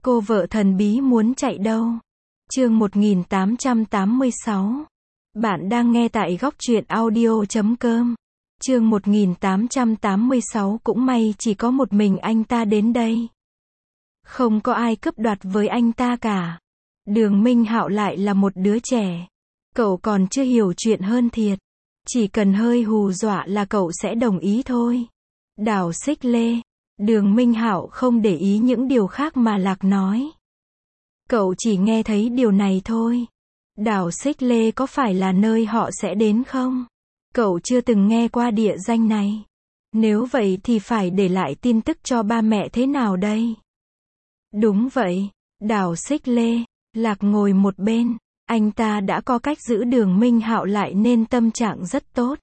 Cô vợ thần bí muốn chạy đâu? Chương 1886. Bạn đang nghe tại góc truyện audio.com. Chương 1886 cũng may chỉ có một mình anh ta đến đây. Không có ai cướp đoạt với anh ta cả. Đường Minh Hạo lại là một đứa trẻ. Cậu còn chưa hiểu chuyện hơn thiệt. Chỉ cần hơi hù dọa là cậu sẽ đồng ý thôi. Đào Xích Lê. Đường Minh Hạo không để ý những điều khác mà Lạc nói. Cậu chỉ nghe thấy điều này thôi. Đảo Xích Lê có phải là nơi họ sẽ đến không? Cậu chưa từng nghe qua địa danh này. Nếu vậy thì phải để lại tin tức cho ba mẹ thế nào đây? Đúng vậy, đảo Xích Lê. Lạc ngồi một bên. Anh ta đã có cách giữ Đường Minh Hạo lại nên tâm trạng rất tốt.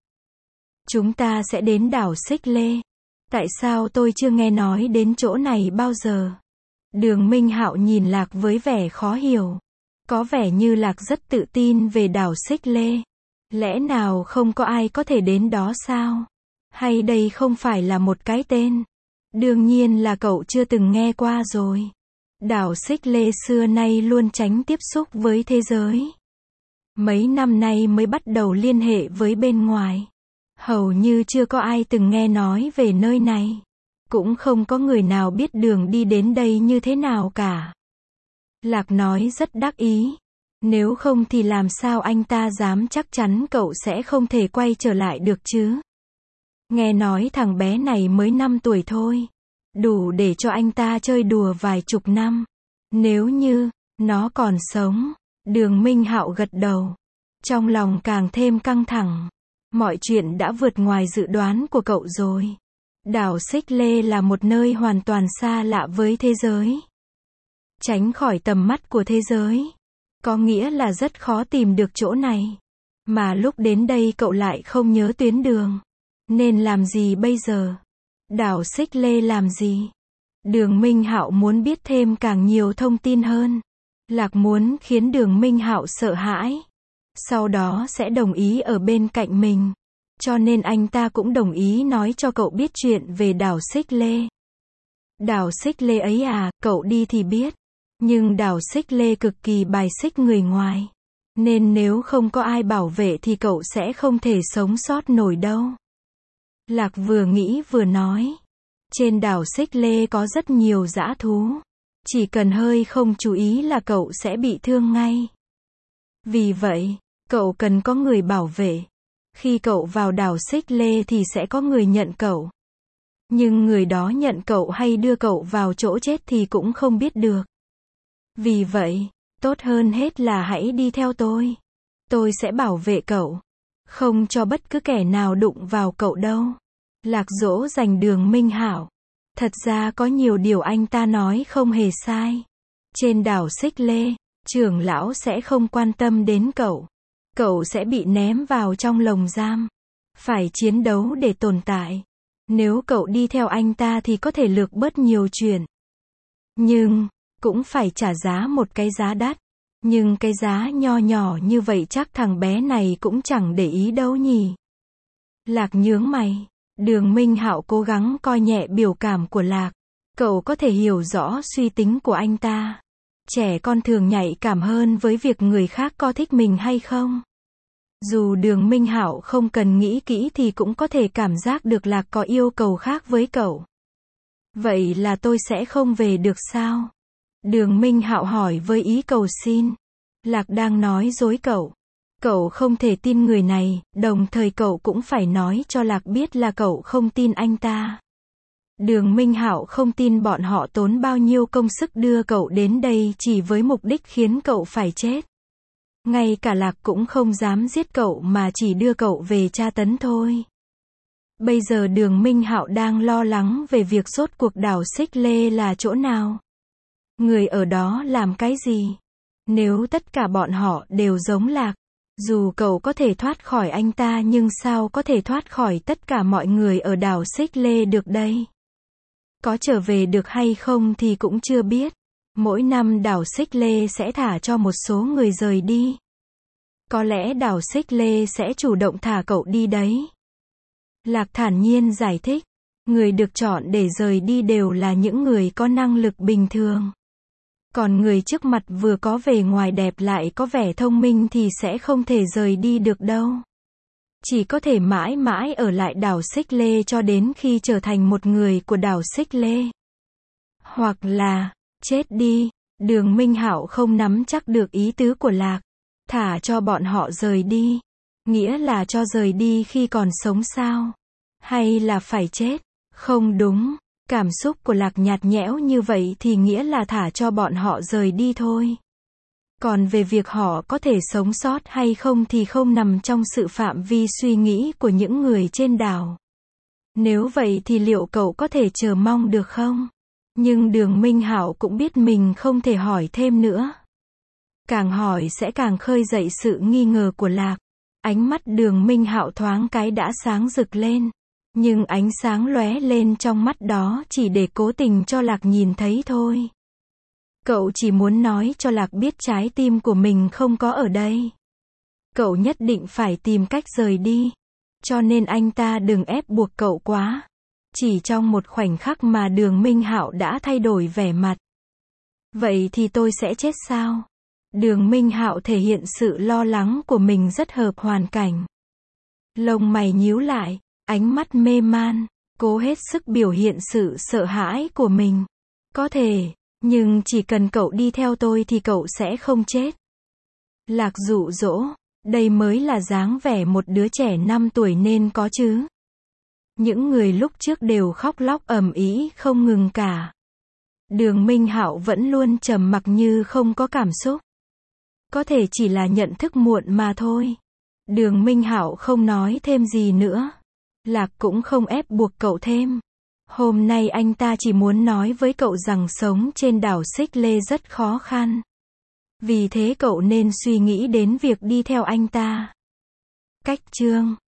Chúng ta sẽ đến đảo Xích Lê. Tại sao tôi chưa nghe nói đến chỗ này bao giờ? Đường Minh Hạo nhìn Lạc với vẻ khó hiểu. Có vẻ như Lạc rất tự tin về đảo Xích Lê. Lẽ nào không có ai có thể đến đó sao? Hay đây không phải là một cái tên? Đương nhiên là cậu chưa từng nghe qua rồi. Đảo Xích Lê xưa nay luôn tránh tiếp xúc với thế giới. Mấy năm nay mới bắt đầu liên hệ với bên ngoài. Hầu như chưa có ai từng nghe nói về nơi này. Cũng không có người nào biết đường đi đến đây như thế nào cả. Lạc nói rất đắc ý. Nếu không thì làm sao anh ta dám chắc chắn cậu sẽ không thể quay trở lại được chứ? Nghe nói thằng bé này mới 5 tuổi thôi. Đủ để cho anh ta chơi đùa vài chục năm. Nếu như nó còn sống. Đường Minh Hạo gật đầu. Trong lòng càng thêm căng thẳng. Mọi chuyện đã vượt ngoài dự đoán của cậu rồi. Đảo Xích Lê là một nơi hoàn toàn xa lạ với thế giới. Tránh khỏi tầm mắt của thế giới. Có nghĩa là rất khó tìm được chỗ này. Mà lúc đến đây cậu lại không nhớ tuyến đường. Nên làm gì bây giờ? Đảo Xích Lê làm gì? Đường Minh Hạo muốn biết thêm càng nhiều thông tin hơn. Lạc muốn khiến Đường Minh Hạo sợ hãi. Sau đó sẽ đồng ý ở bên cạnh mình. Cho nên anh ta cũng đồng ý nói cho cậu biết chuyện về đảo Xích Lê. Đảo Xích Lê ấy à, cậu đi thì biết. Nhưng đảo Xích Lê cực kỳ bài xích người ngoài. Nên nếu không có ai bảo vệ thì cậu sẽ không thể sống sót nổi đâu. Lạc vừa nghĩ vừa nói. Trên đảo Xích Lê có rất nhiều dã thú. Chỉ cần hơi không chú ý là cậu sẽ bị thương ngay. Vì vậy, cậu cần có người bảo vệ. Khi cậu vào đảo Xích Lê thì sẽ có người nhận cậu. Nhưng người đó nhận cậu hay đưa cậu vào chỗ chết thì cũng không biết được. Vì vậy, tốt hơn hết là hãy đi theo tôi. Tôi sẽ bảo vệ cậu. Không cho bất cứ kẻ nào đụng vào cậu đâu. Lạc dỗ dành Đường Minh Hạo. Thật ra có nhiều điều anh ta nói không hề sai. Trên đảo Xích Lê, trưởng lão sẽ không quan tâm đến cậu. Cậu sẽ bị ném vào trong lồng giam. Phải chiến đấu để tồn tại. Nếu cậu đi theo anh ta thì có thể lược bớt nhiều chuyện. Nhưng, cũng phải trả giá một cái giá đắt. Nhưng cái giá nho nhỏ như vậy chắc thằng bé này cũng chẳng để ý đâu nhỉ. Lạc nhướng mày. Đường Minh Hạo cố gắng coi nhẹ biểu cảm của Lạc. Cậu có thể hiểu rõ suy tính của anh ta. Trẻ con thường nhạy cảm hơn với việc người khác có thích mình hay không. Dù Đường Minh Hạo không cần nghĩ kỹ thì cũng có thể cảm giác được Lạc có yêu cầu khác với cậu. Vậy là tôi sẽ không về được sao? Đường Minh Hạo hỏi với ý cầu xin. Lạc đang nói dối cậu. Cậu không thể tin người này, đồng thời cậu cũng phải nói cho Lạc biết là cậu không tin anh ta. Đường Minh Hạo không tin bọn họ tốn bao nhiêu công sức đưa cậu đến đây chỉ với mục đích khiến cậu phải chết. Ngay cả Lạc cũng không dám giết cậu mà chỉ đưa cậu về tra tấn thôi. Bây giờ Đường Minh Hạo đang lo lắng về việc rốt cuộc đảo Xích Lê là chỗ nào. Người ở đó làm cái gì? Nếu tất cả bọn họ đều giống Lạc, dù cậu có thể thoát khỏi anh ta nhưng sao có thể thoát khỏi tất cả mọi người ở đảo Xích Lê được đây? Có trở về được hay không thì cũng chưa biết. Mỗi năm đảo Xích Lê sẽ thả cho một số người rời đi. Có lẽ đảo Xích Lê sẽ chủ động thả cậu đi đấy. Lạc thản nhiên giải thích. Người được chọn để rời đi đều là những người có năng lực bình thường. Còn người trước mặt vừa có vẻ ngoài đẹp lại có vẻ thông minh thì sẽ không thể rời đi được đâu. Chỉ có thể mãi mãi ở lại đảo Xích Lê cho đến khi trở thành một người của đảo Xích Lê. Hoặc là, chết đi. Đường Minh Hạo không nắm chắc được ý tứ của Lạc. Thả cho bọn họ rời đi. Nghĩa là cho rời đi khi còn sống sao? Hay là phải chết? Không đúng. Cảm xúc của Lạc nhạt nhẽo như vậy thì nghĩa là thả cho bọn họ rời đi thôi. Còn về việc họ có thể sống sót hay không thì không nằm trong sự phạm vi suy nghĩ của những người trên đảo. Nếu vậy thì liệu cậu có thể chờ mong được không? Nhưng Đường Minh Hạo cũng biết mình không thể hỏi thêm nữa. Càng hỏi sẽ càng khơi dậy sự nghi ngờ của Lạc. Ánh mắt Đường Minh Hạo thoáng cái đã sáng rực lên. Nhưng ánh sáng lóe lên trong mắt đó chỉ để cố tình cho Lạc nhìn thấy thôi. Cậu chỉ muốn nói cho Lạc biết trái tim của mình không có ở đây. Cậu nhất định phải tìm cách rời đi. Cho nên anh ta đừng ép buộc cậu quá. Chỉ trong một khoảnh khắc mà Đường Minh Hạo đã thay đổi vẻ mặt. Vậy thì tôi sẽ chết sao? Đường Minh Hạo thể hiện sự lo lắng của mình rất hợp hoàn cảnh. Lông mày nhíu lại, ánh mắt mê man, cố hết sức biểu hiện sự sợ hãi của mình. Có thể, nhưng chỉ cần cậu đi theo tôi thì cậu sẽ không chết. Lạc dụ dỗ, đây mới là dáng vẻ một đứa trẻ 5 tuổi nên có chứ. Những người lúc trước đều khóc lóc ầm ĩ không ngừng cả. Đường Minh Hạo vẫn luôn trầm mặc như không có cảm xúc. Có thể chỉ là nhận thức muộn mà thôi. Đường Minh Hạo không nói thêm gì nữa. Lạc cũng không ép buộc cậu thêm. Hôm nay anh ta chỉ muốn nói với cậu rằng sống trên đảo Xích Lê rất khó khăn. Vì thế cậu nên suy nghĩ đến việc đi theo anh ta. Cách chương